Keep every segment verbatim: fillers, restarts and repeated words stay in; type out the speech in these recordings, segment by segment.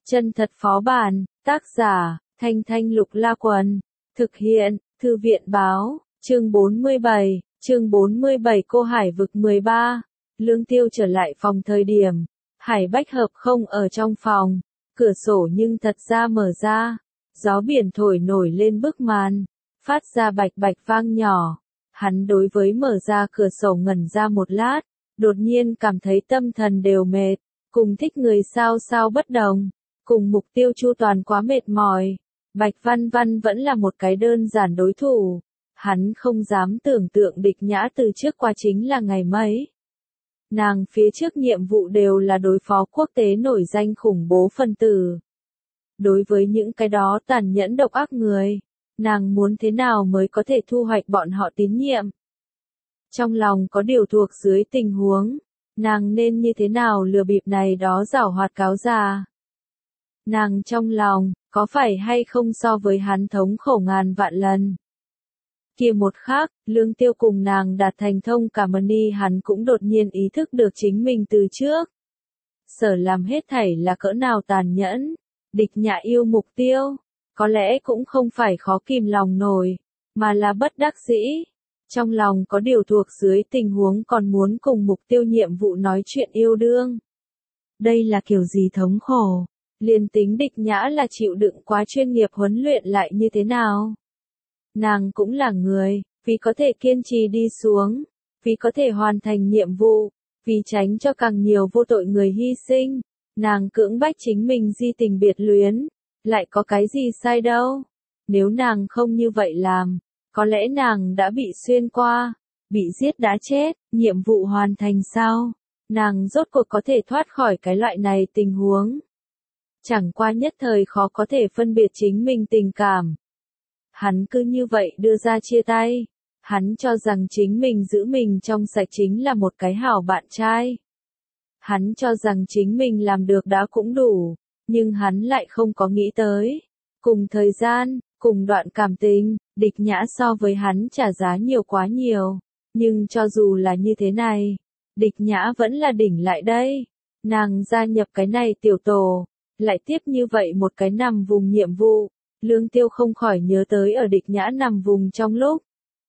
Chân thật phó bản, tác giả, Thanh Thanh Lục La Quần, thực hiện, Thư viện Báo, chương bốn mươi bảy, chương bốn mươi bảy Cô Hải vực mười ba. Lương Tiêu trở lại phòng thời điểm, Hải Bách Hợp không ở trong phòng, cửa sổ nhưng thật ra mở ra, gió biển thổi nổi lên bức màn, phát ra bạch bạch vang nhỏ. Hắn đối với mở ra cửa sổ ngẩn ra một lát, đột nhiên cảm thấy tâm thần đều mệt, cùng thích người sao sao bất đồng, cùng mục tiêu chu toàn quá mệt mỏi. Bạch Văn Văn vẫn là một cái đơn giản đối thủ, hắn không dám tưởng tượng Địch Nhã từ trước qua chính là ngày mấy. Nàng phía trước nhiệm vụ đều là đối phó quốc tế nổi danh khủng bố phân tử. Đối với những cái đó tàn nhẫn độc ác người, nàng muốn thế nào mới có thể thu hoạch bọn họ tín nhiệm? Trong lòng có điều thuộc dưới tình huống, nàng nên như thế nào lừa bịp này đó giảo hoạt cáo già? Nàng trong lòng, có phải hay không so với hắn thống khổ ngàn vạn lần? Kia một khác, Lương Tiêu cùng nàng đạt thành thông cảm ơn đi, hắn cũng đột nhiên ý thức được chính mình từ trước. Sở làm hết thảy là cỡ nào tàn nhẫn, Địch Nhã yêu mục tiêu, có lẽ cũng không phải khó kìm lòng nổi, mà là bất đắc dĩ. Trong lòng có điều thuộc dưới tình huống còn muốn cùng mục tiêu nhiệm vụ nói chuyện yêu đương. Đây là kiểu gì thống khổ, liền tính Địch Nhã là chịu đựng quá chuyên nghiệp huấn luyện lại như thế nào? Nàng cũng là người, vì có thể kiên trì đi xuống, vì có thể hoàn thành nhiệm vụ, vì tránh cho càng nhiều vô tội người hy sinh, nàng cưỡng bách chính mình di tình biệt luyến, lại có cái gì sai đâu. Nếu nàng không như vậy làm, có lẽ nàng đã bị xuyên qua, bị giết đã chết, nhiệm vụ hoàn thành sao? Nàng rốt cuộc có thể thoát khỏi cái loại này tình huống. Chẳng qua nhất thời khó có thể phân biệt chính mình tình cảm. Hắn cứ như vậy đưa ra chia tay, hắn cho rằng chính mình giữ mình trong sạch chính là một cái hảo bạn trai. Hắn cho rằng chính mình làm được đã cũng đủ, nhưng hắn lại không có nghĩ tới. Cùng thời gian, cùng đoạn cảm tình, Địch Nhã so với hắn trả giá nhiều quá nhiều, nhưng cho dù là như thế này, Địch Nhã vẫn là đỉnh lại đây. Nàng gia nhập cái này tiểu tổ, lại tiếp như vậy một cái nằm vùng nhiệm vụ. Lương Tiêu không khỏi nhớ tới ở Địch Nhã nằm vùng trong lúc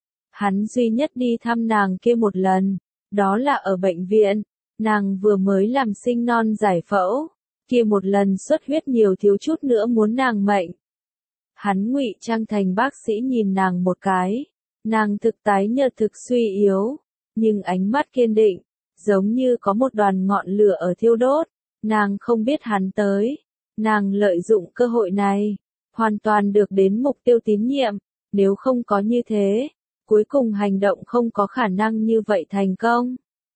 hắn duy nhất đi thăm nàng kia một lần, đó là ở bệnh viện, nàng vừa mới làm sinh non giải phẫu, kia một lần xuất huyết nhiều thiếu chút nữa muốn nàng mệnh. Hắn ngụy trang thành bác sĩ nhìn nàng một cái, nàng thực tái nhợt thực suy yếu, nhưng ánh mắt kiên định, giống như có một đoàn ngọn lửa ở thiêu đốt, nàng không biết hắn tới, nàng lợi dụng cơ hội này, hoàn toàn được đến mục tiêu tín nhiệm, nếu không có như thế, cuối cùng hành động không có khả năng như vậy thành công.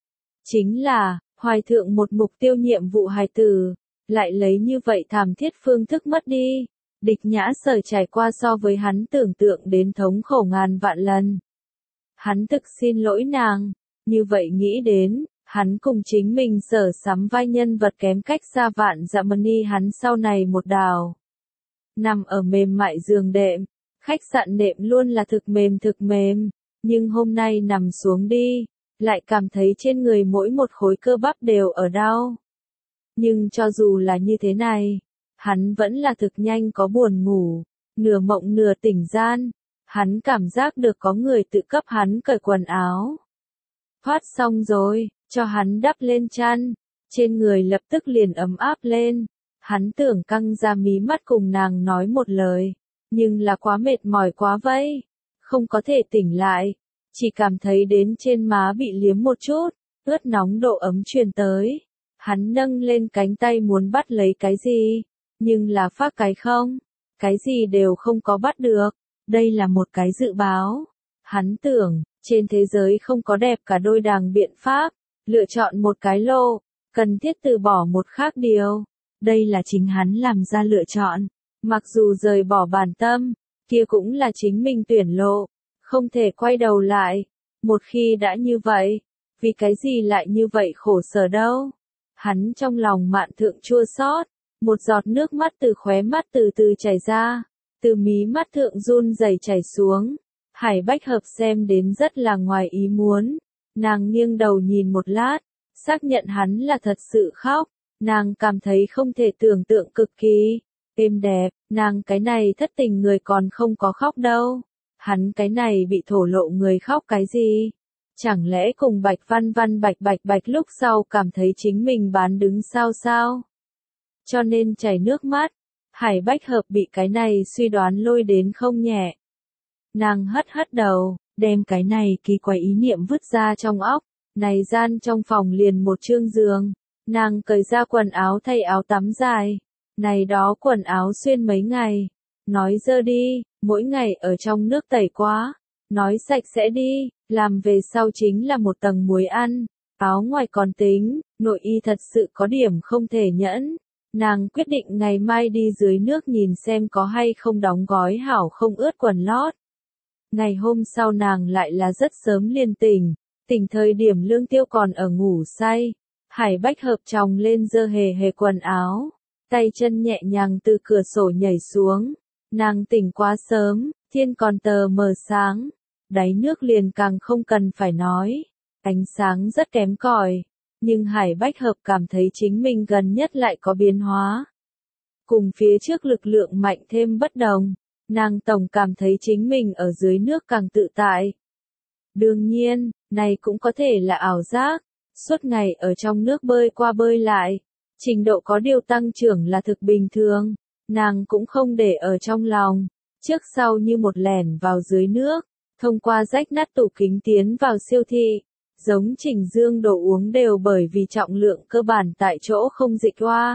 Chính là, hoài thượng một mục tiêu nhiệm vụ hài tử, lại lấy như vậy thảm thiết phương thức mất đi. Địch Nhã sở trải qua so với hắn tưởng tượng đến thống khổ ngàn vạn lần. Hắn thực xin lỗi nàng, như vậy nghĩ đến, hắn cùng chính mình sở sắm vai nhân vật kém cách xa vạn dặm ni hắn sau này một đào. Nằm ở mềm mại giường đệm, khách sạn nệm luôn là thực mềm thực mềm, nhưng hôm nay nằm xuống đi, lại cảm thấy trên người mỗi một khối cơ bắp đều ở đau. Nhưng cho dù là như thế này, hắn vẫn là thực nhanh có buồn ngủ, nửa mộng nửa tỉnh gian, hắn cảm giác được có người tự cấp hắn cởi quần áo. Thoát xong rồi, cho hắn đắp lên chăn, trên người lập tức liền ấm áp lên. Hắn tưởng căng ra mí mắt cùng nàng nói một lời, nhưng là quá mệt mỏi quá vây, không có thể tỉnh lại, chỉ cảm thấy đến trên má bị liếm một chút, ướt nóng độ ấm truyền tới. Hắn nâng lên cánh tay muốn bắt lấy cái gì, nhưng là phát cái không, cái gì đều không có bắt được, đây là một cái dự báo. Hắn tưởng, trên thế giới không có đẹp cả đôi đàng biện pháp, lựa chọn một cái lô, cần thiết từ bỏ một khác điều. Đây là chính hắn làm ra lựa chọn, mặc dù rời bỏ bản tâm, kia cũng là chính mình tuyển lộ, không thể quay đầu lại. Một khi đã như vậy, vì cái gì lại như vậy khổ sở đâu? Hắn trong lòng mạn thượng chua xót, một giọt nước mắt từ khóe mắt từ từ chảy ra, từ mí mắt thượng run rẩy chảy xuống. Hải Bách Hợp xem đến rất là ngoài ý muốn, nàng nghiêng đầu nhìn một lát, xác nhận hắn là thật sự khóc. Nàng cảm thấy không thể tưởng tượng cực kỳ. Êm đẹp, nàng cái này thất tình người còn không có khóc đâu. Hắn cái này bị thổ lộ người khóc cái gì? Chẳng lẽ cùng Bạch Văn Văn bạch bạch bạch lúc sau cảm thấy chính mình bán đứng sao sao? Cho nên chảy nước mắt. Hải Bách Hợp bị cái này suy đoán lôi đến không nhẹ. Nàng hất hất đầu, đem cái này kỳ quái ý niệm vứt ra trong óc. Này gian trong phòng liền một chương giường. Nàng cởi ra quần áo thay áo tắm dài. Này đó quần áo xuyên mấy ngày. Nói dơ đi, mỗi ngày ở trong nước tẩy quá. Nói sạch sẽ đi, làm về sau chính là một tầng muối ăn. Áo ngoài còn tính, nội y thật sự có điểm không thể nhẫn. Nàng quyết định ngày mai đi dưới nước nhìn xem có hay không đóng gói hảo không ướt quần lót. Ngày hôm sau nàng lại là rất sớm liền tỉnh. Tỉnh thời điểm Lương Tiêu còn ở ngủ say. Hải Bách Hợp tròng lên dơ hề hề quần áo. Tay chân nhẹ nhàng từ cửa sổ nhảy xuống. Nàng tỉnh quá sớm, thiên còn tờ mờ sáng. Đáy nước liền càng không cần phải nói. Ánh sáng rất kém cỏi. Nhưng Hải Bách Hợp cảm thấy chính mình gần nhất lại có biến hóa. Cùng phía trước lực lượng mạnh thêm bất đồng. Nàng tổng cảm thấy chính mình ở dưới nước càng tự tại. Đương nhiên, này cũng có thể là ảo giác. Suốt ngày ở trong nước bơi qua bơi lại. Trình độ có điều tăng trưởng là thực bình thường. Nàng cũng không để ở trong lòng. Trước sau như một lẻn vào dưới nước. Thông qua rách nát tủ kính tiến vào siêu thị. Giống Trình Dương đồ uống đều bởi vì trọng lượng cơ bản tại chỗ không dịch qua.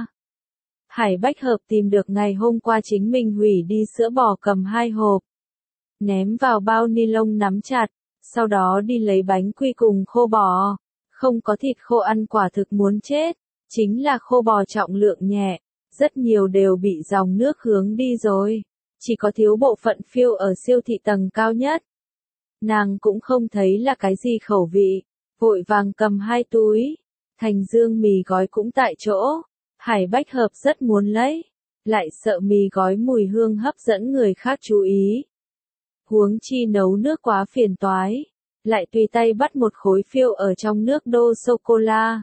Hải Bách Hợp tìm được ngày hôm qua chính mình hủy đi sữa bò cầm hai hộp. Ném vào bao ni lông nắm chặt. Sau đó đi lấy bánh quy cùng khô bò. Không có thịt khô ăn quả thực muốn chết. Chính là khô bò trọng lượng nhẹ. Rất nhiều đều bị dòng nước hướng đi rồi. Chỉ có thiếu bộ phận phiêu ở siêu thị tầng cao nhất. Nàng cũng không thấy là cái gì khẩu vị. Vội vàng cầm hai túi. Thành Dương mì gói cũng tại chỗ. Hải Bách Hợp rất muốn lấy. Lại sợ mì gói mùi hương hấp dẫn người khác chú ý. Huống chi nấu nước quá phiền toái. Lại tùy tay bắt một khối phiêu ở trong nước đô sô-cô-la.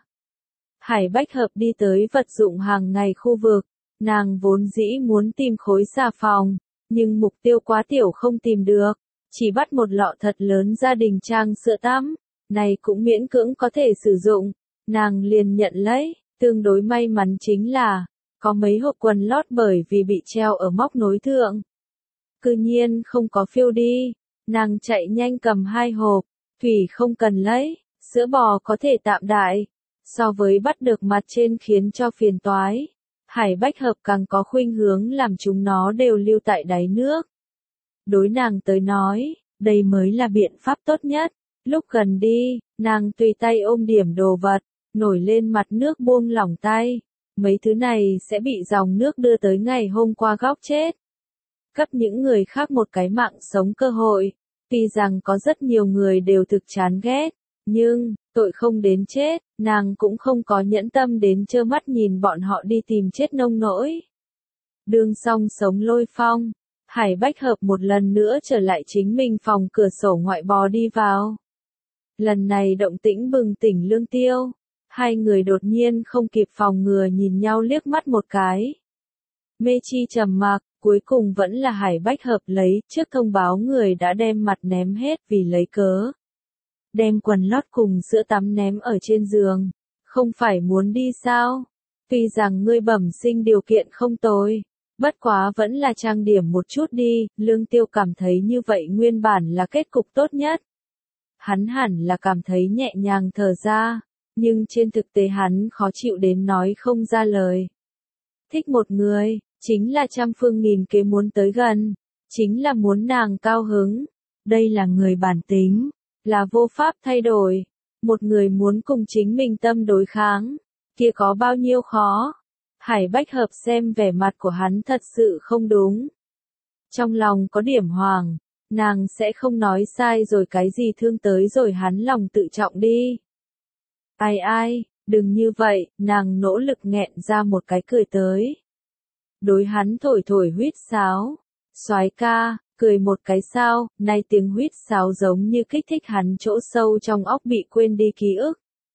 Hải Bách Hợp đi tới vật dụng hàng ngày khu vực. Nàng vốn dĩ muốn tìm khối xà phòng. Nhưng mục tiêu quá tiểu không tìm được. Chỉ bắt một lọ thật lớn gia đình trang sữa tắm. Này cũng miễn cưỡng có thể sử dụng. Nàng liền nhận lấy. Tương đối may mắn chính là. Có mấy hộp quần lót bởi vì bị treo ở móc nối thượng. Cư nhiên không có phiêu đi. Nàng chạy nhanh cầm hai hộp. Thủy không cần lấy. Sữa bò có thể tạm đại. So với bắt được mặt trên khiến cho phiền toái. Hải Bách Hợp càng có khuynh hướng làm chúng nó đều lưu tại đáy nước. Đối nàng tới nói, đây mới là biện pháp tốt nhất. Lúc gần đi, nàng tùy tay ôm điểm đồ vật, nổi lên mặt nước buông lỏng tay. Mấy thứ này sẽ bị dòng nước đưa tới ngày hôm qua góc chết. Cấp những người khác một cái mạng sống cơ hội. Tuy rằng có rất nhiều người đều thực chán ghét, nhưng, tội không đến chết, nàng cũng không có nhẫn tâm đến trơ mắt nhìn bọn họ đi tìm chết nông nỗi. Đương song sống lôi phong, Hải Bách Hợp một lần nữa trở lại chính mình phòng cửa sổ ngoại bò đi vào. Lần này động tĩnh bừng tỉnh Lương Tiêu. Hai người đột nhiên không kịp phòng ngừa nhìn nhau liếc mắt một cái. Mê Chi trầm mặc, cuối cùng vẫn là Hải Bách Hợp lấy, trước thông báo người đã đem mặt ném hết vì lấy cớ. Đem quần lót cùng sữa tắm ném ở trên giường. Không phải muốn đi sao? Tuy rằng ngươi bẩm sinh điều kiện không tồi. Bất quá vẫn là trang điểm một chút đi, Lương Tiêu cảm thấy như vậy nguyên bản là kết cục tốt nhất. Hắn hẳn là cảm thấy nhẹ nhàng thở ra, nhưng trên thực tế hắn khó chịu đến nói không ra lời. Thích một người, chính là trăm phương nghìn kế muốn tới gần, chính là muốn nàng cao hứng. Đây là người bản tính, là vô pháp thay đổi. Một người muốn cùng chính mình tâm đối kháng, kia có bao nhiêu khó. Hải Bách Hợp xem vẻ mặt của hắn thật sự không đúng. Trong lòng có điểm hoàng, nàng sẽ không nói sai rồi cái gì thương tới rồi hắn lòng tự trọng đi. Ai ai, đừng như vậy, nàng nỗ lực nghẹn ra một cái cười tới. Đối hắn thổi thổi huýt sáo. Soái ca, cười một cái sao, nay tiếng huýt sáo giống như kích thích hắn chỗ sâu trong óc bị quên đi ký ức.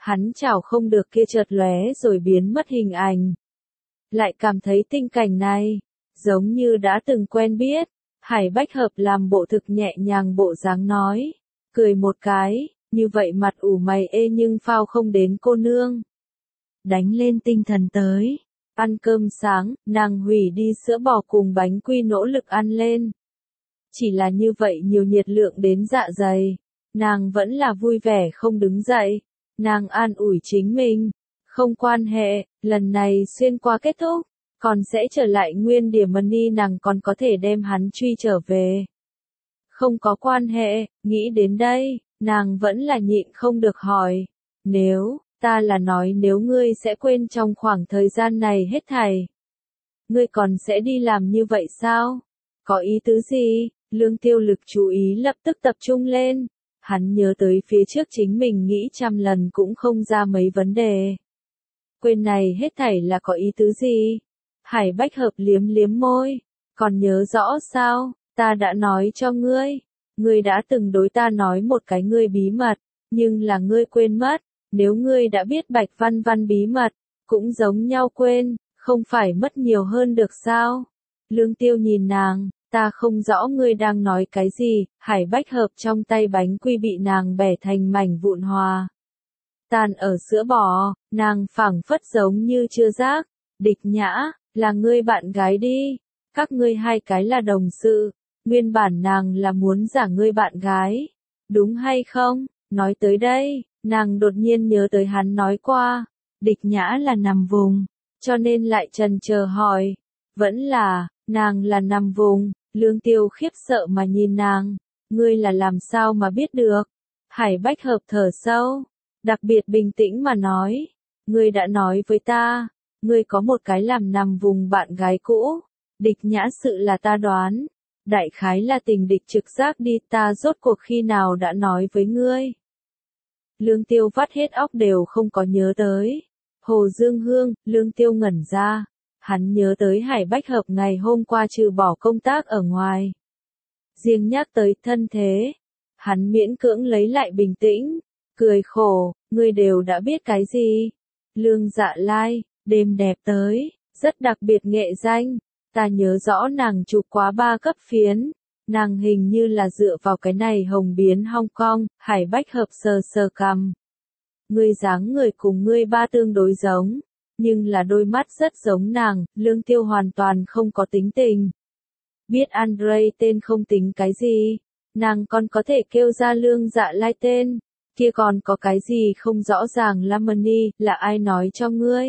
Hắn chào không được kia chợt lóe rồi biến mất hình ảnh. Lại cảm thấy tình cảnh này, giống như đã từng quen biết. Hải Bách Hợp làm bộ thực nhẹ nhàng bộ dáng nói, cười một cái, như vậy mặt ủ mày ê nhưng phao không đến cô nương. Đánh lên tinh thần tới, ăn cơm sáng, nàng hủy đi sữa bò cùng bánh quy nỗ lực ăn lên. Chỉ là như vậy nhiều nhiệt lượng đến dạ dày, nàng vẫn là vui vẻ không đứng dậy, nàng an ủi chính mình, không quan hệ, lần này xuyên qua kết thúc, còn sẽ trở lại nguyên điểm money nàng còn có thể đem hắn truy trở về. Không có quan hệ, nghĩ đến đây, nàng vẫn là nhịn không được hỏi, nếu, ta là nói nếu ngươi sẽ quên trong khoảng thời gian này hết thảy. Ngươi còn sẽ đi làm như vậy sao? Có ý tứ gì? Lương Tiêu Lực chú ý lập tức tập trung lên. Hắn nhớ tới phía trước chính mình nghĩ trăm lần cũng không ra mấy vấn đề. Quên này hết thảy là có ý tứ gì? Hải Bách Hợp liếm liếm môi. Còn nhớ rõ sao? Ta đã nói cho ngươi. Ngươi đã từng đối ta nói một cái ngươi bí mật. Nhưng là ngươi quên mất. Nếu ngươi đã biết Bạch Văn Văn bí mật. Cũng giống nhau quên. Không phải mất nhiều hơn được sao? Lương Tiêu nhìn nàng. Ta không rõ ngươi đang nói cái gì. Hải Bách Hợp trong tay bánh quy bị nàng bẻ thành mảnh vụn hòa. Tàn ở sữa bò, nàng phảng phất giống như chưa giác. Địch Nhã, là ngươi bạn gái đi. Các ngươi hai cái là đồng sự. Nguyên bản nàng là muốn giả ngươi bạn gái. Đúng hay không? Nói tới đây, nàng đột nhiên nhớ tới hắn nói qua. Địch Nhã là nằm vùng. Cho nên lại trần chờ hỏi. Vẫn là, nàng là nằm vùng. Lương Tiêu khiếp sợ mà nhìn nàng. Ngươi là làm sao mà biết được? Hải Bách Hợp thở sâu. Đặc biệt bình tĩnh mà nói. Ngươi đã nói với ta. Ngươi có một cái làm nằm vùng bạn gái cũ. Địch Nhã sự là ta đoán. Đại khái là tình địch trực giác đi, ta rốt cuộc khi nào đã nói với ngươi. Lương Tiêu vắt hết óc đều không có nhớ tới. Hồ Dương Hương, Lương Tiêu ngẩn ra. Hắn nhớ tới Hải Bách Hợp ngày hôm qua trừ bỏ công tác ở ngoài. Riêng nhắc tới thân thế. Hắn miễn cưỡng lấy lại bình tĩnh. Cười khổ, ngươi đều đã biết cái gì? Lương Dạ Lai, đêm đẹp tới, rất đặc biệt nghệ danh. Ta nhớ rõ nàng chụp quá ba cấp phiến. Nàng hình như là dựa vào cái này hồng biến Hong Kong. Hải Bách Hợp sờ sờ cằm. Ngươi dáng người cùng ngươi ba tương đối giống. Nhưng là đôi mắt rất giống nàng. Lương Tiêu hoàn toàn không có tính tình. Biết Andre tên không tính cái gì. Nàng còn có thể kêu ra Lương Dạ Lai tên. Kia còn có cái gì không rõ ràng. Lamani, là ai nói cho ngươi?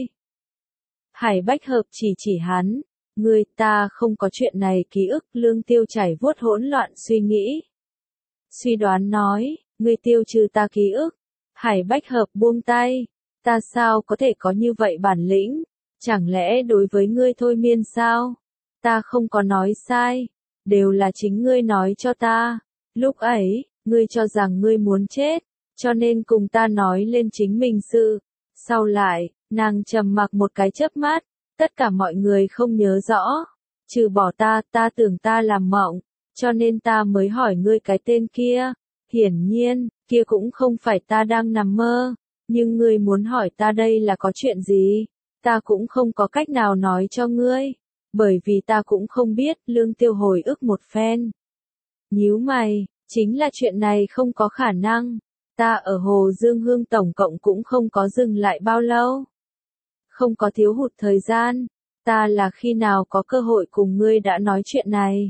Hải Bách Hợp chỉ chỉ hắn. Ngươi, ta không có chuyện này ký ức. Lương Tiêu chảy vuốt hỗn loạn suy nghĩ. Suy đoán nói, ngươi tiêu trừ ta ký ức. Hải Bách Hợp buông tay. Ta sao có thể có như vậy bản lĩnh? Chẳng lẽ đối với ngươi thôi miên sao? Ta không có nói sai. Đều là chính ngươi nói cho ta. Lúc ấy, ngươi cho rằng ngươi muốn chết. Cho nên cùng ta nói lên chính mình sự. Sau lại, nàng trầm mặc một cái chớp mắt. Tất cả mọi người không nhớ rõ. Trừ bỏ ta, ta tưởng ta làm mộng. Cho nên ta mới hỏi ngươi cái tên kia. Hiển nhiên, kia cũng không phải ta đang nằm mơ. Nhưng ngươi muốn hỏi ta đây là có chuyện gì? Ta cũng không có cách nào nói cho ngươi. Bởi vì ta cũng không biết. Lương Tiêu hồi ức một phen. Nhíu mày, chính là chuyện này không có khả năng. Ta ở Hồ Dương Hương tổng cộng cũng không có dừng lại bao lâu. Không có thiếu hụt thời gian. Ta là khi nào có cơ hội cùng ngươi đã nói chuyện này.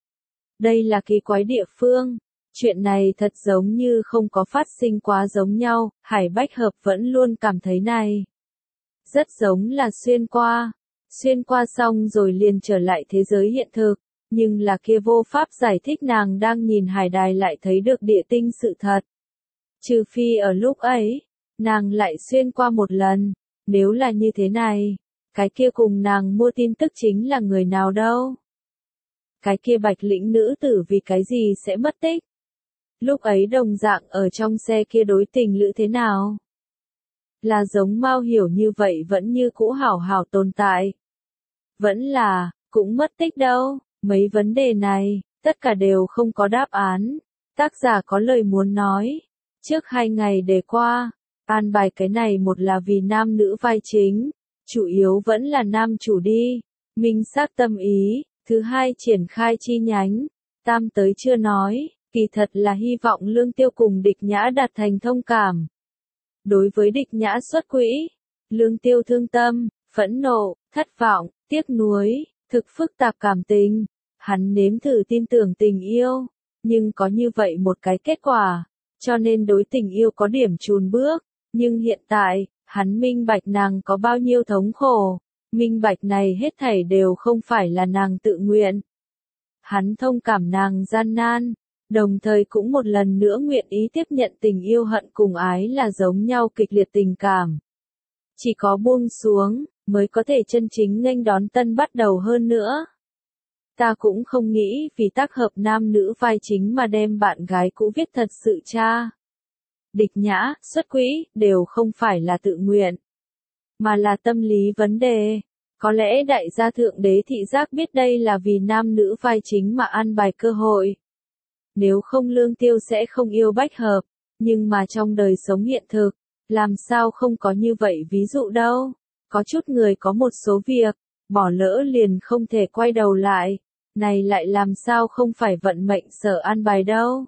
Đây là kỳ quái địa phương. Chuyện này thật giống như không có phát sinh quá giống nhau. Hải Bách Hợp vẫn luôn cảm thấy này. Rất giống là xuyên qua. Xuyên qua xong rồi liền trở lại thế giới hiện thực. Nhưng là kia vô pháp giải thích nàng đang nhìn hải đài lại thấy được địa tinh sự thật. Trừ phi ở lúc ấy, nàng lại xuyên qua một lần. Nếu là như thế này, cái kia cùng nàng mua tin tức chính là người nào đâu? Cái kia Bạch Lĩnh nữ tử vì cái gì sẽ mất tích? Lúc ấy đồng dạng ở trong xe kia đối tình lữ thế nào? Là giống Mao Hiểu như vậy vẫn như cũ hảo hảo tồn tại. Vẫn là, cũng mất tích đâu. Mấy vấn đề này, tất cả đều không có đáp án. Tác giả có lời muốn nói. Trước hai ngày để qua, An bài cái này một là vì nam nữ vai chính, chủ yếu vẫn là nam chủ đi, minh xác tâm ý, thứ hai triển khai chi nhánh, tam tới chưa nói, kỳ thật là hy vọng Lương Tiêu cùng Địch Nhã đạt thành thông cảm. Đối với Địch Nhã xuất quỹ, Lương Tiêu thương tâm, phẫn nộ, thất vọng, tiếc nuối, thực phức tạp cảm tình, hắn nếm thử tin tưởng tình yêu, nhưng có như vậy một cái kết quả, cho nên đối tình yêu có điểm chùn bước, nhưng hiện tại, hắn minh bạch nàng có bao nhiêu thống khổ, minh bạch này hết thảy đều không phải là nàng tự nguyện. Hắn thông cảm nàng gian nan, đồng thời cũng một lần nữa nguyện ý tiếp nhận tình yêu hận cùng ái là giống nhau kịch liệt tình cảm. Chỉ có buông xuống, mới có thể chân chính nghênh đón tân bắt đầu hơn nữa. Ta cũng không nghĩ vì tác hợp nam nữ vai chính mà đem bạn gái cũ viết thật sự cha. Địch Nhã, xuất quỹ, đều không phải là tự nguyện, mà là tâm lý vấn đề. Có lẽ đại gia thượng đế thị giác biết đây là vì nam nữ vai chính mà an bài cơ hội. Nếu không Lương Tiêu sẽ không yêu Bách Hợp, nhưng mà trong đời sống hiện thực, làm sao không có như vậy ví dụ đâu. Có chút người có một số việc, bỏ lỡ liền không thể quay đầu lại, này lại làm sao không phải vận mệnh sở an bài đâu.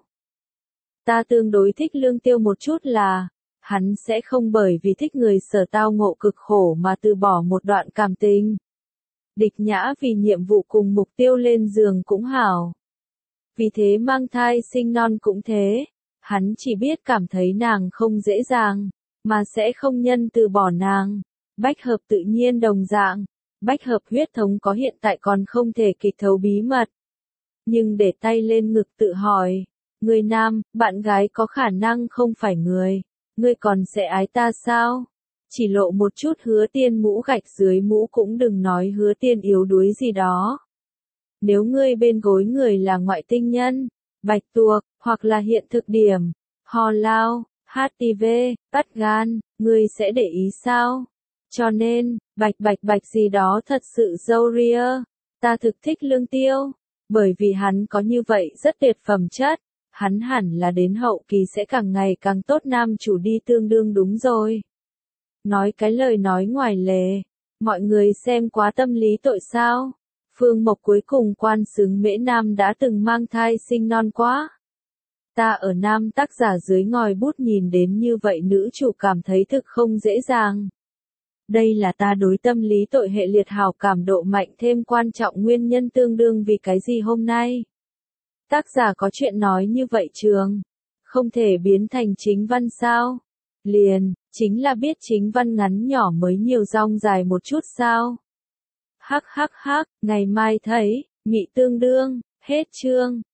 Ta tương đối thích Lương Tiêu một chút là, hắn sẽ không bởi vì thích người sở tao ngộ cực khổ mà từ bỏ một đoạn cảm tình. Địch Nhã vì nhiệm vụ cùng mục tiêu lên giường cũng hảo. Vì thế mang thai sinh non cũng thế, hắn chỉ biết cảm thấy nàng không dễ dàng, mà sẽ không nhân từ bỏ nàng. Bách Hợp tự nhiên đồng dạng, Bách Hợp huyết thống có hiện tại còn không thể kịch thấu bí mật. Nhưng để tay lên ngực tự hỏi, người nam, bạn gái có khả năng không phải người, ngươi còn sẽ ái ta sao? Chỉ lộ một chút Hứa Tiên mũ gạch dưới mũ cũng đừng nói Hứa Tiên yếu đuối gì đó. Nếu ngươi bên gối người là ngoại tinh nhân, bạch tuộc, hoặc là hiện thực điểm, ho lao, hát i vê, tắt gan, ngươi sẽ để ý sao? Cho nên, bạch bạch bạch gì đó thật sự dâu ria. Ta thực thích Lương Tiêu, bởi vì hắn có như vậy rất tuyệt phẩm chất, hắn hẳn là đến hậu kỳ sẽ càng ngày càng tốt nam chủ đi tương đương đúng rồi. Nói cái lời nói ngoài lề, mọi người xem quá tâm lý tội sao? Phương Mộc cuối cùng quan xứng Mễ Nam đã từng mang thai sinh non quá. Ta ở nam tác giả dưới ngòi bút nhìn đến như vậy nữ chủ cảm thấy thực không dễ dàng. Đây là ta đối tâm lý tội hệ liệt hào cảm độ mạnh thêm quan trọng nguyên nhân tương đương vì cái gì hôm nay. Tác giả có chuyện nói như vậy trường, không thể biến thành chính văn sao? Liền, chính là biết chính văn ngắn nhỏ mới nhiều dong dài một chút sao? Hắc hắc hắc, ngày mai thấy, mị tương đương, hết chương.